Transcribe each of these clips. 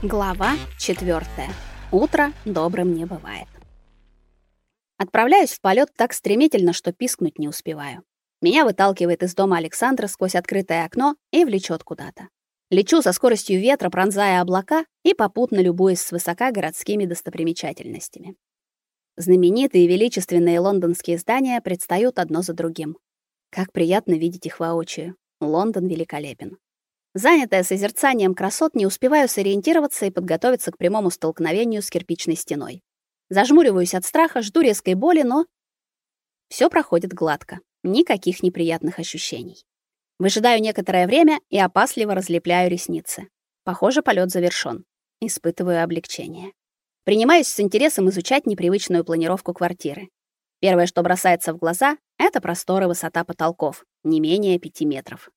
Глава 4. Утро добрым не бывает. Отправляюсь в полет так стремительно, что пискнуть не успеваю. Меня выталкивает из дома Александра сквозь открытое окно и влечет куда-то. Лечу со скоростью ветра, пронзая облака и попутно любуясь свысока городскими достопримечательностями. Знаменитые и величественные лондонские здания предстают одно за другим. Как приятно видеть их воочию. Лондон великолепен. Занятая созерцанием красот, не успеваю сориентироваться и подготовиться к прямому столкновению с кирпичной стеной. Зажмуриваюсь от страха, жду резкой боли, но все проходит гладко. Никаких неприятных ощущений. Выжидаю некоторое время и опасливо разлепляю ресницы. Похоже, полет завершён. Испытываю облегчение. Принимаюсь с интересом изучать непривычную планировку квартиры. Первое, что бросается в глаза, это простор и высота потолков, не менее 5 метров.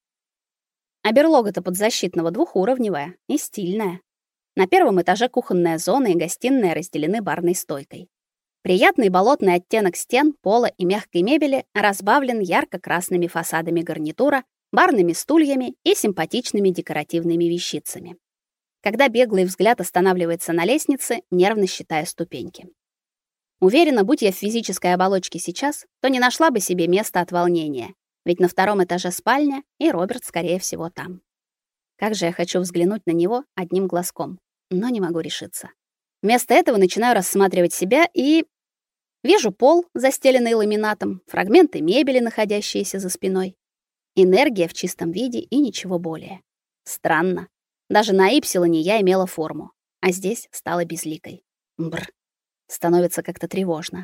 А берлога-то подзащитного двухуровневая и стильная. На первом этаже кухонная зона и гостиная разделены барной стойкой. Приятный болотный оттенок стен, пола и мягкой мебели разбавлен ярко-красными фасадами гарнитура, барными стульями и симпатичными декоративными вещицами. Когда беглый взгляд останавливается на лестнице, нервно считая ступеньки. Уверена, будь я в физической оболочке сейчас, то не нашла бы себе места от волнения. Ведь на втором этаже спальня, и Роберт, скорее всего, там. Как же я хочу взглянуть на него одним глазком, но не могу решиться. Вместо этого начинаю рассматривать себя и вижу пол, застеленный ламинатом, фрагменты мебели, находящиеся за спиной. Энергия в чистом виде и ничего более. Странно. Даже на Ипсилоне я имела форму, а здесь стала безликой. Бр. Становится как-то тревожно.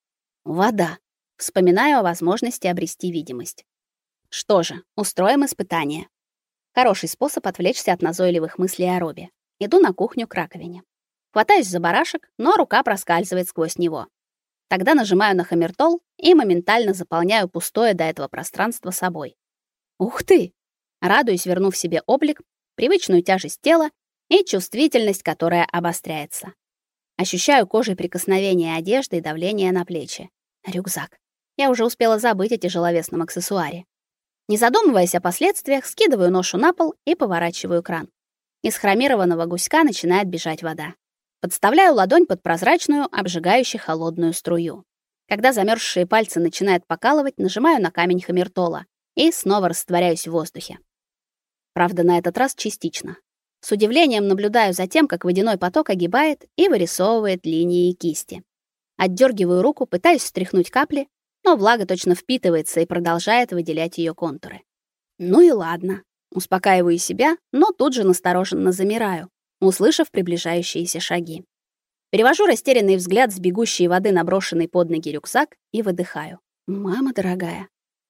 Вода. Вспоминаю о возможности обрести видимость. Что же, устроим испытание. Хороший способ отвлечься от назойливых мыслей о Робе. Иду на кухню к раковине. Хватаюсь за барашек, но рука проскальзывает сквозь него. Тогда нажимаю на хаммертол и моментально заполняю пустое до этого пространство собой. Ух ты! Радуюсь, вернув себе облик, привычную тяжесть тела и чувствительность, которая обостряется. Ощущаю кожей прикосновение одежды и давление на плечи. Рюкзак. Я уже успела забыть о тяжеловесном аксессуаре. Не задумываясь о последствиях, скидываю ношу на пол и поворачиваю кран. Из хромированного гуська начинает бежать вода. Подставляю ладонь под прозрачную, обжигающую холодную струю. Когда замерзшие пальцы начинают покалывать, нажимаю на камень хаммертола и снова растворяюсь в воздухе. Правда, на этот раз частично. С удивлением наблюдаю за тем, как водяной поток огибает и вырисовывает линии кисти. Отдергиваю руку, пытаюсь стряхнуть капли, но влага точно впитывается и продолжает выделять ее контуры. Ну и ладно. Успокаиваю себя, но тут же настороженно замираю, услышав приближающиеся шаги. Перевожу растерянный взгляд с бегущей воды на брошенный под ноги рюкзак и выдыхаю. Мама дорогая.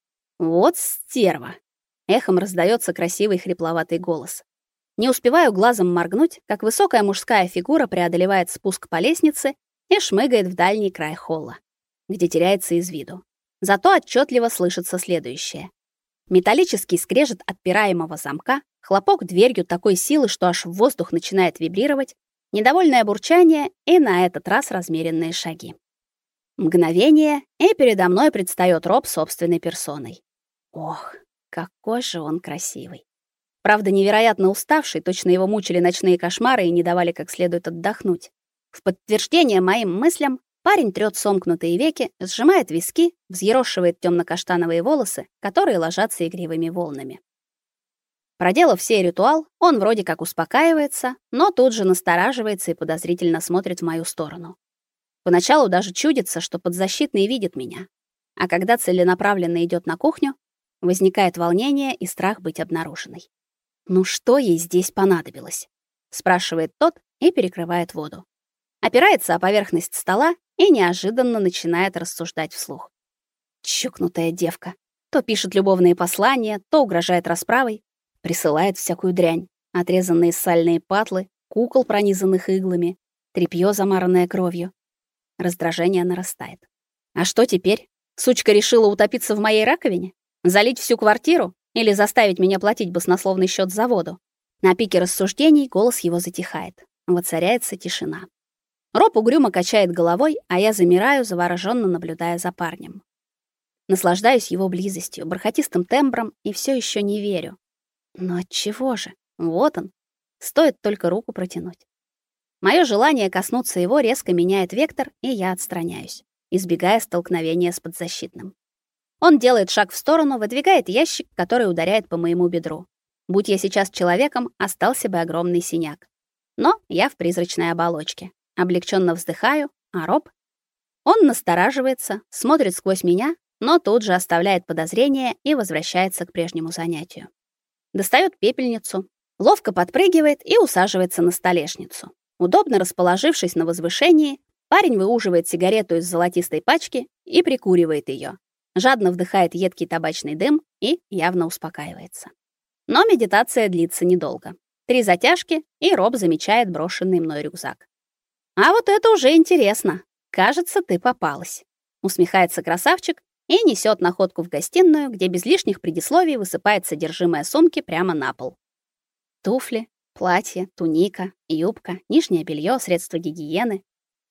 Вот стерва. Эхом раздается красивый хрипловатый голос. Не успеваю глазом моргнуть, как высокая мужская фигура преодолевает спуск по лестнице и шмыгает в дальний край холла, где теряется из виду. Зато отчетливо слышится следующее. Металлический скрежет отпираемого замка, хлопок дверью такой силы, что аж воздух начинает вибрировать, недовольное бурчание и на этот раз размеренные шаги. Мгновение, и передо мной предстаёт Роб собственной персоной. Ох, какой же он красивый. Правда, невероятно уставший, точно его мучили ночные кошмары и не давали как следует отдохнуть. В подтверждение моим мыслям парень трёт сомкнутые веки, сжимает виски, взъерошивает тёмно-каштановые волосы, которые ложатся игривыми волнами. Проделав сей ритуал, он вроде как успокаивается, но тут же настораживается и подозрительно смотрит в мою сторону. Поначалу даже чудится, что подзащитный видит меня. А когда целенаправленно идёт на кухню, возникает волнение и страх быть обнаруженной. «Ну что ей здесь понадобилось?» — спрашивает тот и перекрывает воду. Опирается о поверхность стола и неожиданно начинает рассуждать вслух. Чокнутая девка. То пишет любовные послания, то угрожает расправой, присылает всякую дрянь. Отрезанные сальные патлы, кукол, пронизанных иглами, тряпьё, замаранное кровью. Раздражение нарастает. А что теперь? Сучка решила утопиться в моей раковине? Залить всю квартиру? Или заставить меня платить баснословный счёт за воду? На пике рассуждений голос его затихает. Воцаряется тишина. Роб угрюмо качает головой, а я замираю, заворожённо наблюдая за парнем. Наслаждаюсь его близостью, бархатистым тембром и всё ещё не верю. Но отчего же? Вот он. Стоит только руку протянуть. Мое желание коснуться его резко меняет вектор, и я отстраняюсь, избегая столкновения с подзащитным. Он делает шаг в сторону, выдвигает ящик, который ударяет по моему бедру. Будь я сейчас человеком, остался бы огромный синяк. Но я в призрачной оболочке. Облегченно вздыхаю, а Роб... Он настораживается, смотрит сквозь меня, но тут же оставляет подозрения и возвращается к прежнему занятию. Достает пепельницу, ловко подпрыгивает и усаживается на столешницу. Удобно расположившись на возвышении, парень выуживает сигарету из золотистой пачки и прикуривает ее. Жадно вдыхает едкий табачный дым и явно успокаивается. Но медитация длится недолго. 3 затяжки, и Роб замечает брошенный мной рюкзак. «А вот это уже интересно. Кажется, ты попалась», — усмехается красавчик и несет находку в гостиную, где без лишних предисловий высыпает содержимое сумки прямо на пол. Туфли, платье, туника, юбка, нижнее белье, средства гигиены.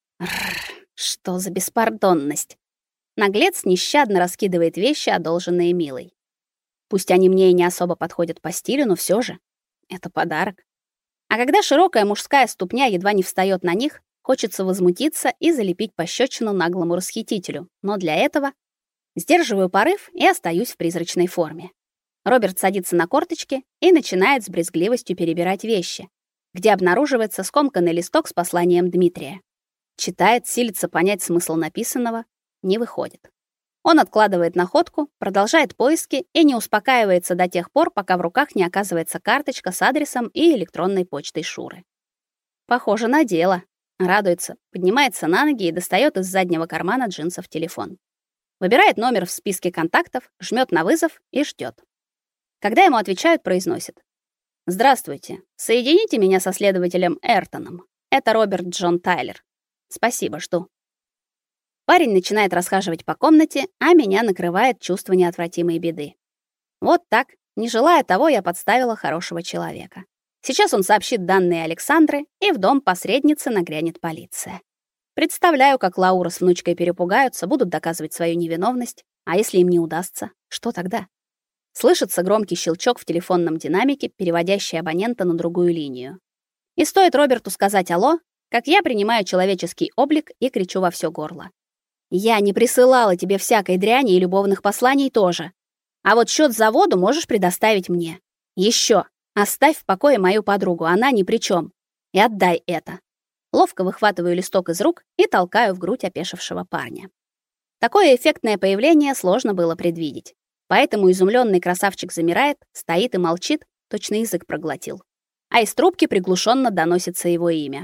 Что за беспардонность! Наглец нещадно раскидывает вещи, одолженные Милой. Пусть они мне и не особо подходят по стилю, но все же это подарок. А когда широкая мужская ступня едва не встает на них, хочется возмутиться и залепить пощечину наглому расхитителю. Но для этого сдерживаю порыв и остаюсь в призрачной форме. Роберт садится на корточки и начинает с брезгливостью перебирать вещи, где обнаруживается скомканный листок с посланием Дмитрия. Читает, силится понять смысл написанного, не выходит. Он откладывает находку, продолжает поиски и не успокаивается до тех пор, пока в руках не оказывается карточка с адресом и электронной почтой Шуры. Похоже на дело. Радуется, поднимается на ноги и достает из заднего кармана джинсов телефон. Выбирает номер в списке контактов, жмет на вызов и ждет. Когда ему отвечают, произносит: «Здравствуйте. Соедините меня со следователем Эртоном. Это Роберт Джон Тайлер. Спасибо, жду». Парень начинает расхаживать по комнате, а меня накрывает чувство неотвратимой беды. Вот так, не желая того, я подставила хорошего человека. Сейчас он сообщит данные Александры, и в дом посредницы нагрянет полиция. Представляю, как Лаура с внучкой перепугаются, будут доказывать свою невиновность, а если им не удастся, что тогда? Слышится громкий щелчок в телефонном динамике, переводящий абонента на другую линию. И стоит Роберту сказать «алло», как я принимаю человеческий облик и кричу во всё горло: «Я не присылала тебе всякой дряни и любовных посланий тоже. А вот счёт за воду можешь предоставить мне. Ещё, оставь в покое мою подругу, она ни при чём. И отдай это». Ловко выхватываю листок из рук и толкаю в грудь опешившего парня. Такое эффектное появление сложно было предвидеть. Поэтому изумлённый красавчик замирает, стоит и молчит, точно язык проглотил. А из трубки приглушённо доносится его имя.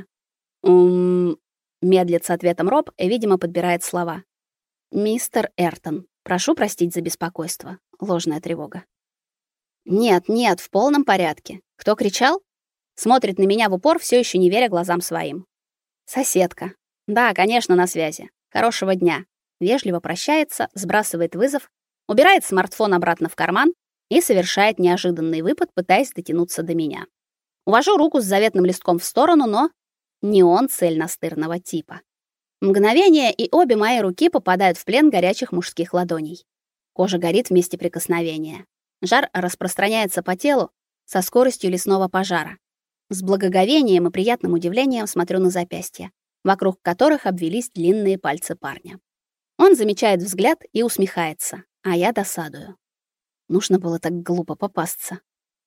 Медлит с ответом Роб и, видимо, подбирает слова. «Мистер Эртон, прошу простить за беспокойство. Ложная тревога». «Нет, нет, в полном порядке. Кто кричал?» Смотрит на меня в упор, всё ещё не веря глазам своим. «Соседка. Да, конечно, на связи. Хорошего дня». Вежливо прощается, сбрасывает вызов, убирает смартфон обратно в карман и совершает неожиданный выпад, пытаясь дотянуться до меня. Увожу руку с заветным листком в сторону, но не он цель настырного типа. Мгновение, и обе мои руки попадают в плен горячих мужских ладоней. Кожа горит вместе прикосновения. Жар распространяется по телу со скоростью лесного пожара. С благоговением и приятным удивлением смотрю на запястья, вокруг которых обвились длинные пальцы парня. Он замечает взгляд и усмехается, а я досадую. Нужно было так глупо попасться.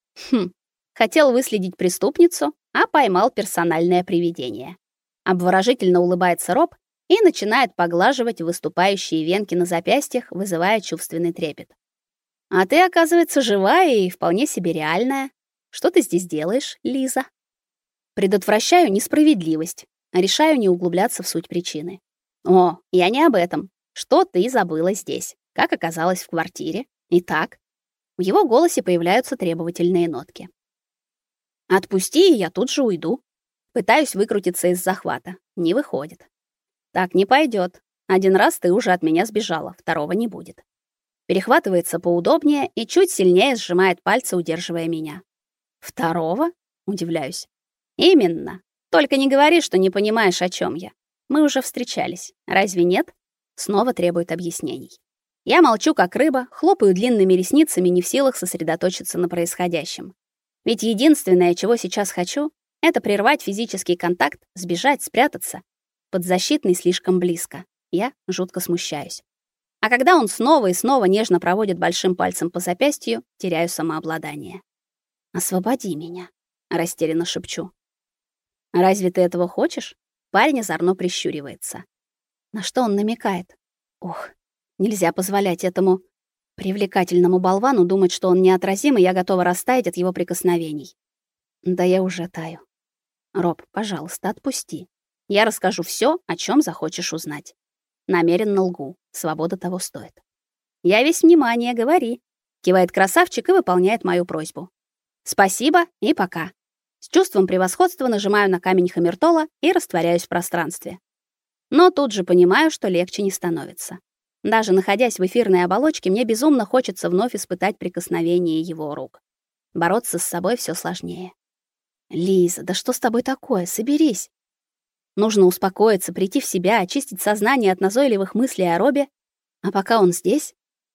Хотел выследить преступницу, а поймал персональное привидение. Обворожительно улыбается Роб и начинает поглаживать выступающие венки на запястьях, вызывая чувственный трепет. «А ты, оказывается, живая и вполне себе реальная. Что ты здесь делаешь, Лиза?» Предотвращаю несправедливость, а решаю не углубляться в суть причины. «О, я не об этом. Что ты забыла здесь? Как оказалась в квартире? Итак?» В его голосе появляются требовательные нотки. «Отпусти, и я тут же уйду». Пытаюсь выкрутиться из захвата. Не выходит. «Так не пойдет. Один раз ты уже от меня сбежала, второго не будет». Перехватывается поудобнее и чуть сильнее сжимает пальцы, удерживая меня. «Второго?» — удивляюсь. «Именно. Только не говори, что не понимаешь, о чем я. Мы уже встречались. Разве нет?» Снова требует объяснений. Я молчу, как рыба, хлопаю длинными ресницами, не в силах сосредоточиться на происходящем. Ведь единственное, чего сейчас хочу, Это прервать физический контакт, сбежать, спрятаться. Подзащитный слишком близко. Я жутко смущаюсь. А когда он снова и снова нежно проводит большим пальцем по запястью, теряю самообладание. «Освободи меня», — растерянно шепчу. «Разве ты этого хочешь?» Парень озорно прищуривается. На что он намекает? Ох, нельзя позволять этому привлекательному болвану думать, что он неотразим, и я готова растаять от его прикосновений. Да я уже таю. Роб, пожалуйста, отпусти. Я расскажу все, о чем захочешь узнать. Намеренно лгу. Свобода того стоит. Я весь внимание, говори. Кивает красавчик и выполняет мою просьбу. Спасибо и пока. С чувством превосходства нажимаю на камень хамертола и растворяюсь в пространстве. Но тут же понимаю, что легче не становится. Даже находясь в эфирной оболочке, мне безумно хочется вновь испытать прикосновение его рук. Бороться с собой все сложнее. Лиза, да что с тобой такое? Соберись. Нужно успокоиться, прийти в себя, очистить сознание от назойливых мыслей о Робе. А пока он здесь,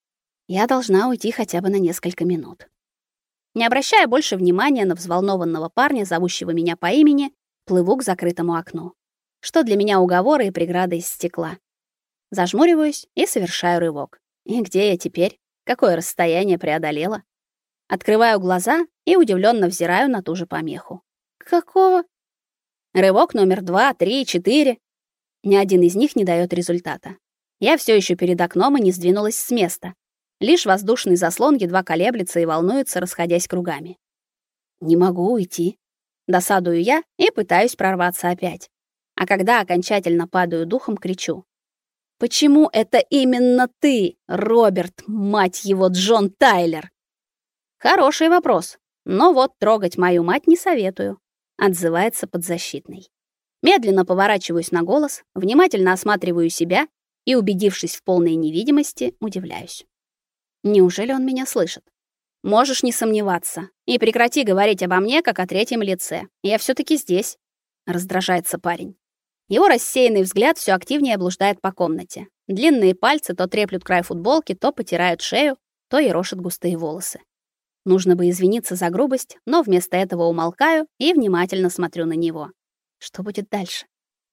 я должна уйти хотя бы на несколько минут. Не обращая больше внимания на взволнованного парня, зовущего меня по имени, плыву к закрытому окну. Что для меня уговоры и преграды из стекла. Зажмуриваюсь и совершаю рывок. И где я теперь? Какое расстояние преодолела? Открываю глаза и удивленно взираю на ту же помеху. Какого? Рывок номер 2, 3, 4. Ни один из них не дает результата. Я все еще перед окном и не сдвинулась с места. Лишь воздушный заслон едва колеблется и волнуется, расходясь кругами. Не могу уйти. Досадую я и пытаюсь прорваться опять. А когда окончательно падаю духом, кричу: «Почему это именно ты, Роберт, мать его, Джон Тайлер?» Хороший вопрос, но вот трогать мою мать не советую, отзывается подзащитный. Медленно поворачиваюсь на голос, внимательно осматриваю себя и, убедившись в полной невидимости, удивляюсь. Неужели он меня слышит? Можешь не сомневаться. И прекрати говорить обо мне как о третьем лице. Я все таки здесь, раздражается парень. Его рассеянный взгляд все активнее блуждает по комнате. Длинные пальцы то треплют край футболки, то потирают шею, то ерошат густые волосы. Нужно бы извиниться за грубость, но вместо этого умолкаю и внимательно смотрю на него. Что будет дальше?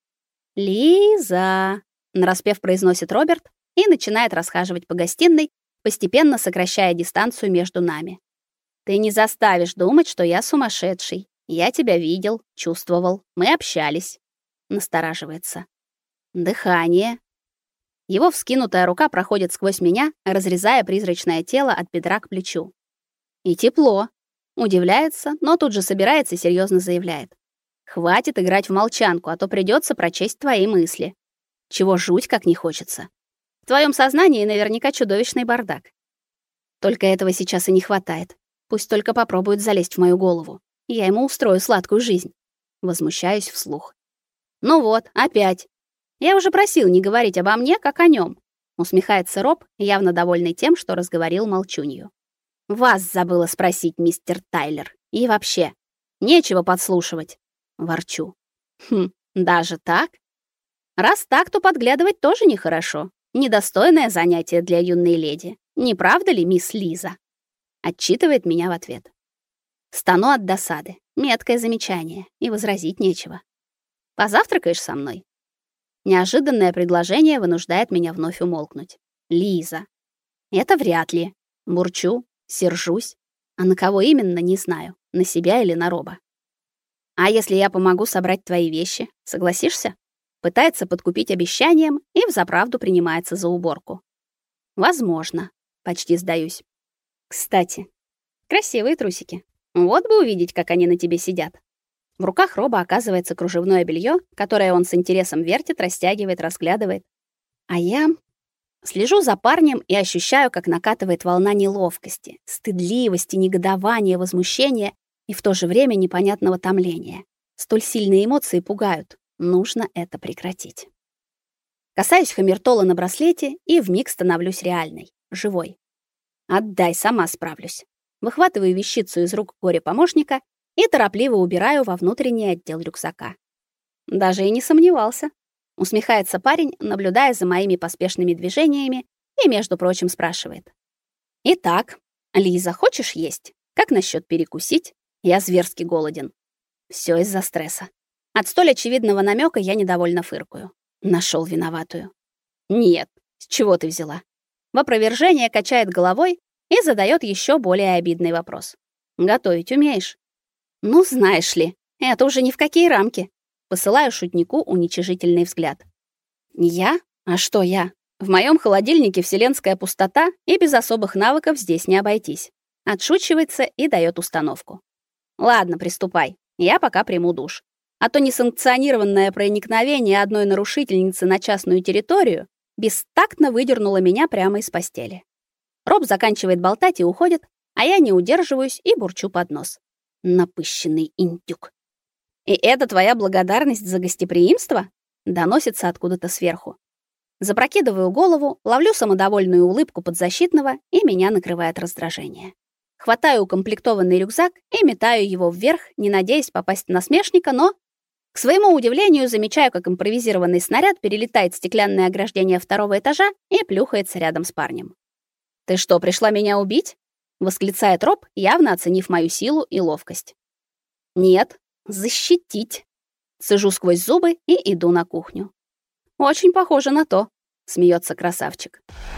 «Лиза», — нараспев произносит Роберт и начинает расхаживать по гостиной, постепенно сокращая дистанцию между нами. «Ты не заставишь думать, что я сумасшедший. Я тебя видел, чувствовал, мы общались». Настораживается. Дыхание. Его вскинутая рука проходит сквозь меня, разрезая призрачное тело от бедра к плечу. И тепло. Удивляется, но тут же собирается и серьезно заявляет: «Хватит играть в молчанку, а то придется прочесть твои мысли. Чего жуть как не хочется. В твоем сознании наверняка чудовищный бардак. Только этого сейчас и не хватает. Пусть только попробует залезть в мою голову. Я ему устрою сладкую жизнь». Возмущаюсь вслух. «Ну вот, опять. Я уже просил не говорить обо мне, как о нем. Усмехается Роб, явно довольный тем, что разговорил молчунью. «Вас забыла спросить, мистер Тайлер. И вообще, нечего подслушивать». Ворчу. Даже так? Раз так, то подглядывать тоже нехорошо. Недостойное занятие для юной леди. Не правда ли, мисс Лиза?» Отчитывает меня в ответ. Стану от досады. Меткое замечание. И возразить нечего. «Позавтракаешь со мной?» Неожиданное предложение вынуждает меня вновь умолкнуть. «Лиза». «Это вряд ли». Бурчу, сержусь. А на кого именно, не знаю. На себя или на Роба. «А если я помогу собрать твои вещи, согласишься?» Пытается подкупить обещанием и взаправду принимается за уборку. «Возможно». Почти сдаюсь. «Кстати, красивые трусики. Вот бы увидеть, как они на тебе сидят». В руках Роба оказывается кружевное белье, которое он с интересом вертит, растягивает, разглядывает. А я слежу за парнем и ощущаю, как накатывает волна неловкости, стыдливости, негодования, возмущения и в то же время непонятного томления. Столь сильные эмоции пугают. Нужно это прекратить. Касаюсь хамертола на браслете и вмиг становлюсь реальной, живой. «Отдай, сама справлюсь». Выхватываю вещицу из рук горе-помощника и торопливо убираю во внутренний отдел рюкзака. Даже и не сомневался. Усмехается парень, наблюдая за моими поспешными движениями и, между прочим, спрашивает: «Итак, Лиза, хочешь есть? Как насчет перекусить? Я зверски голоден». Все из-за стресса. От столь очевидного намека я недовольно фыркаю. Нашел виноватую. Нет, с чего ты взяла? В опровержение качает головой и задает еще более обидный вопрос. Готовить умеешь? Ну, знаешь ли, это уже ни в какие рамки. Посылаю шутнику уничижительный взгляд. Я? А что я? В моем холодильнике вселенская пустота, и без особых навыков здесь не обойтись. Отшучивается и дает установку. Ладно, приступай. Я пока приму душ. А то несанкционированное проникновение одной нарушительницы на частную территорию бестактно выдернуло меня прямо из постели. Роб заканчивает болтать и уходит, а я не удерживаюсь и бурчу под нос. Напыщенный индюк. И это твоя благодарность за гостеприимство? Доносится откуда-то сверху. Запрокидываю голову, ловлю самодовольную улыбку подзащитного, и меня накрывает раздражение. Хватаю укомплектованный рюкзак и метаю его вверх, не надеясь попасть в насмешника, но, к своему удивлению, замечаю, как импровизированный снаряд перелетает стеклянное ограждение второго этажа и плюхается рядом с парнем. «Ты что, пришла меня убить?» — восклицает Роб, явно оценив мою силу и ловкость. «Нет, защитить». Цежу сквозь зубы и иду на кухню. «Очень похоже на то», — смеется красавчик.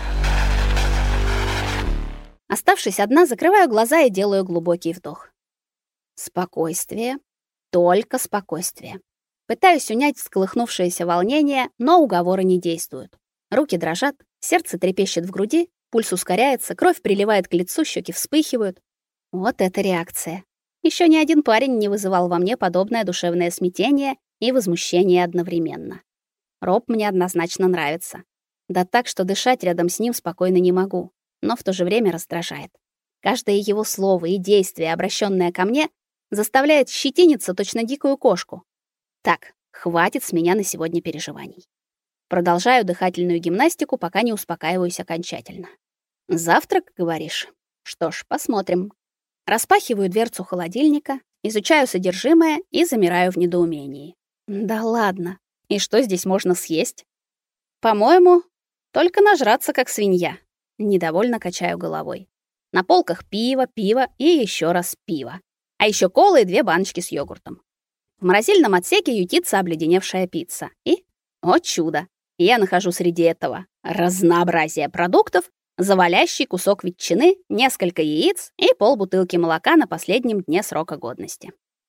Оставшись одна, закрываю глаза и делаю глубокий вдох. Спокойствие, только спокойствие. Пытаюсь унять всколыхнувшееся волнение, но уговоры не действуют. Руки дрожат, сердце трепещет в груди, пульс ускоряется, кровь приливает к лицу, щеки вспыхивают. Вот это реакция. Еще ни один парень не вызывал во мне подобное душевное смятение и возмущение одновременно. Роб мне однозначно нравится. Да так, что дышать рядом с ним спокойно не могу, но в то же время раздражает. Каждое его слово и действие, обращенное ко мне, заставляет щетиниться точно дикую кошку. Так, хватит с меня на сегодня переживаний. Продолжаю дыхательную гимнастику, пока не успокаиваюсь окончательно. Завтрак, говоришь? Что ж, посмотрим. Распахиваю дверцу холодильника, изучаю содержимое и замираю в недоумении. Да ладно. И что здесь можно съесть? По-моему, только нажраться как свинья. Недовольно качаю головой. На полках пиво и еще раз пиво. А еще кола и 2 баночки с йогуртом. В морозильном отсеке ютится обледеневшая пицца. И, о чудо, я нахожу среди этого разнообразия продуктов завалящий кусок ветчины, несколько яиц и полбутылки молока на последнем дне срока годности.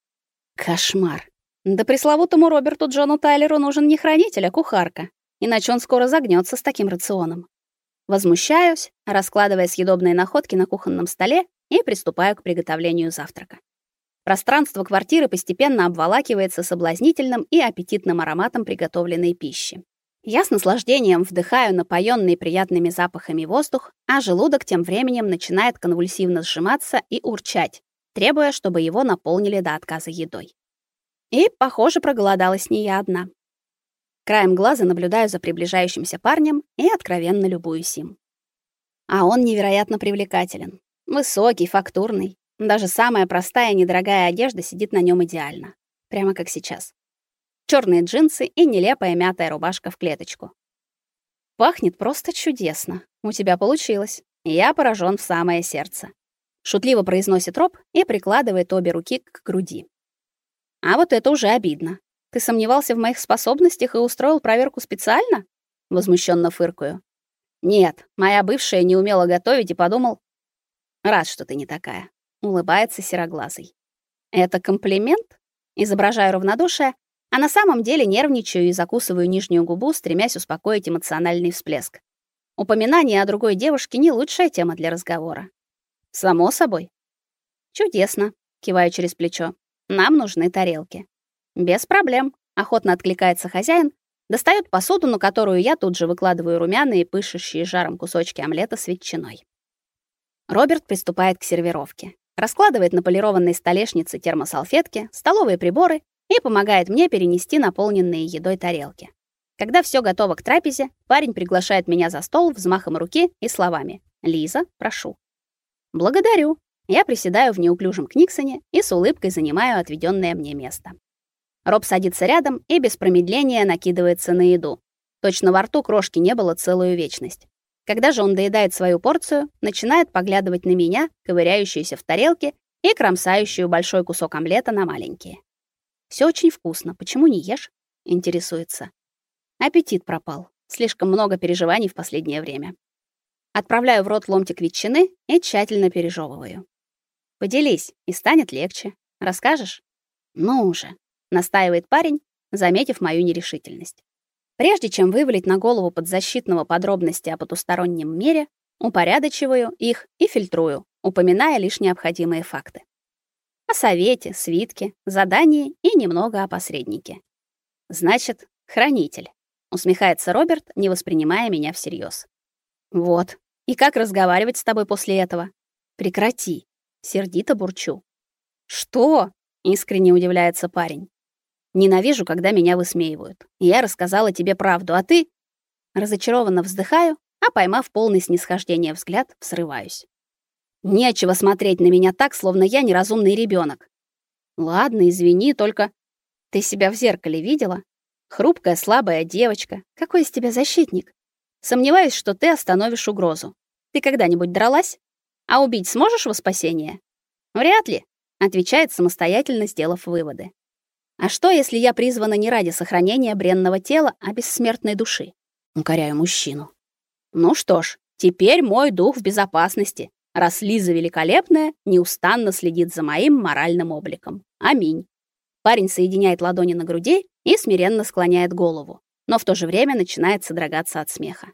Кошмар. Да пресловутому Роберту Джону Тайлеру нужен не хранитель, а кухарка, иначе он скоро загнется с таким рационом. Возмущаюсь, раскладывая съедобные находки на кухонном столе, и приступаю к приготовлению завтрака. Пространство квартиры постепенно обволакивается соблазнительным и аппетитным ароматом приготовленной пищи. Я с наслаждением вдыхаю напоенный приятными запахами воздух, а желудок тем временем начинает конвульсивно сжиматься и урчать, требуя, чтобы его наполнили до отказа едой. И, похоже, проголодалась не я одна. Краем глаза наблюдаю за приближающимся парнем и откровенно любуюсь им. А он невероятно привлекателен. Высокий, фактурный. Даже самая простая недорогая одежда сидит на нем идеально. Прямо как сейчас. Черные джинсы и нелепая мятая рубашка в клеточку. Пахнет просто чудесно. У тебя получилось. Я поражен в самое сердце. Шутливо произносит Роб и прикладывает обе руки к груди. А вот это уже обидно. Ты сомневался в моих способностях и устроил проверку специально? Возмущенно фыркаю. Нет, моя бывшая не умела готовить и подумал. Рад, что ты не такая. Улыбается сероглазый. Это комплимент? Изображаю равнодушие, а на самом деле нервничаю и закусываю нижнюю губу, стремясь успокоить эмоциональный всплеск. Упоминание о другой девушке не лучшая тема для разговора. Само собой. Чудесно, киваю через плечо. Нам нужны тарелки. Без проблем, охотно откликается хозяин, достает посуду, на которую я тут же выкладываю румяные, пышущие жаром кусочки омлета с ветчиной. Роберт приступает к сервировке. Раскладывает на полированной столешнице термосалфетки, столовые приборы и помогает мне перенести наполненные едой тарелки. Когда все готово к трапезе, парень приглашает меня за стол взмахом руки и словами: "Лиза, прошу". Благодарю. Я приседаю в неуклюжем книксоне и с улыбкой занимаю отведенное мне место. Роб садится рядом и без промедления накидывается на еду. Точно во рту крошки не было целую вечность. Когда же он доедает свою порцию, начинает поглядывать на меня, ковыряющуюся в тарелке и кромсающую большой кусок омлета на маленькие. Все очень вкусно. Почему не ешь? Интересуется. Аппетит пропал. Слишком много переживаний в последнее время. Отправляю в рот ломтик ветчины и тщательно пережевываю. Поделись, и станет легче. Расскажешь? Ну уже, настаивает парень, заметив мою нерешительность. Прежде чем вывалить на голову подзащитного подробности о потустороннем мире, упорядочиваю их и фильтрую, упоминая лишь необходимые факты. О совете, свитке, задании и немного о посреднике. Значит, хранитель. Усмехается Роберт, не воспринимая меня всерьез. Вот. И как разговаривать с тобой после этого? Прекрати. Сердито бурчу. Что? Искренне удивляется парень. Ненавижу, когда меня высмеивают. Я рассказала тебе правду, а ты... Разочарованно вздыхаю, а поймав полный снисхождения взгляд, взрываюсь. Нечего смотреть на меня так, словно я неразумный ребенок. Ладно, извини, только ты себя в зеркале видела? Хрупкая, слабая девочка. Какой из тебя защитник? Сомневаюсь, что ты остановишь угрозу. Ты когда-нибудь дралась? А убить сможешь во спасение? Вряд ли, отвечает самостоятельно, сделав выводы. А что, если я призвана не ради сохранения бренного тела, а бессмертной души? Укоряю мужчину. Ну что ж, теперь мой дух в безопасности, раз Лиза великолепная неустанно следит за моим моральным обликом. Аминь. Парень соединяет ладони на груди и смиренно склоняет голову, но в то же время начинает содрогаться от смеха.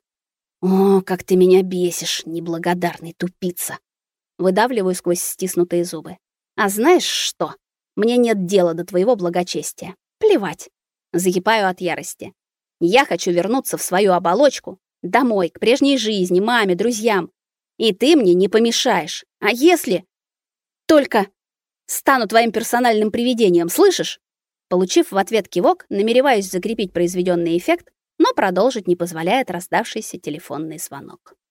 О, как ты меня бесишь, неблагодарный тупица. Выдавливаю сквозь стиснутые зубы. А знаешь что? Мне нет дела до твоего благочестия. Плевать. Закипаю от ярости. Я хочу вернуться в свою оболочку, домой, к прежней жизни, маме, друзьям. И ты мне не помешаешь. А если только стану твоим персональным привидением, слышишь? Получив в ответ кивок, намереваюсь закрепить произведенный эффект, но продолжить не позволяет раздавшийся телефонный звонок.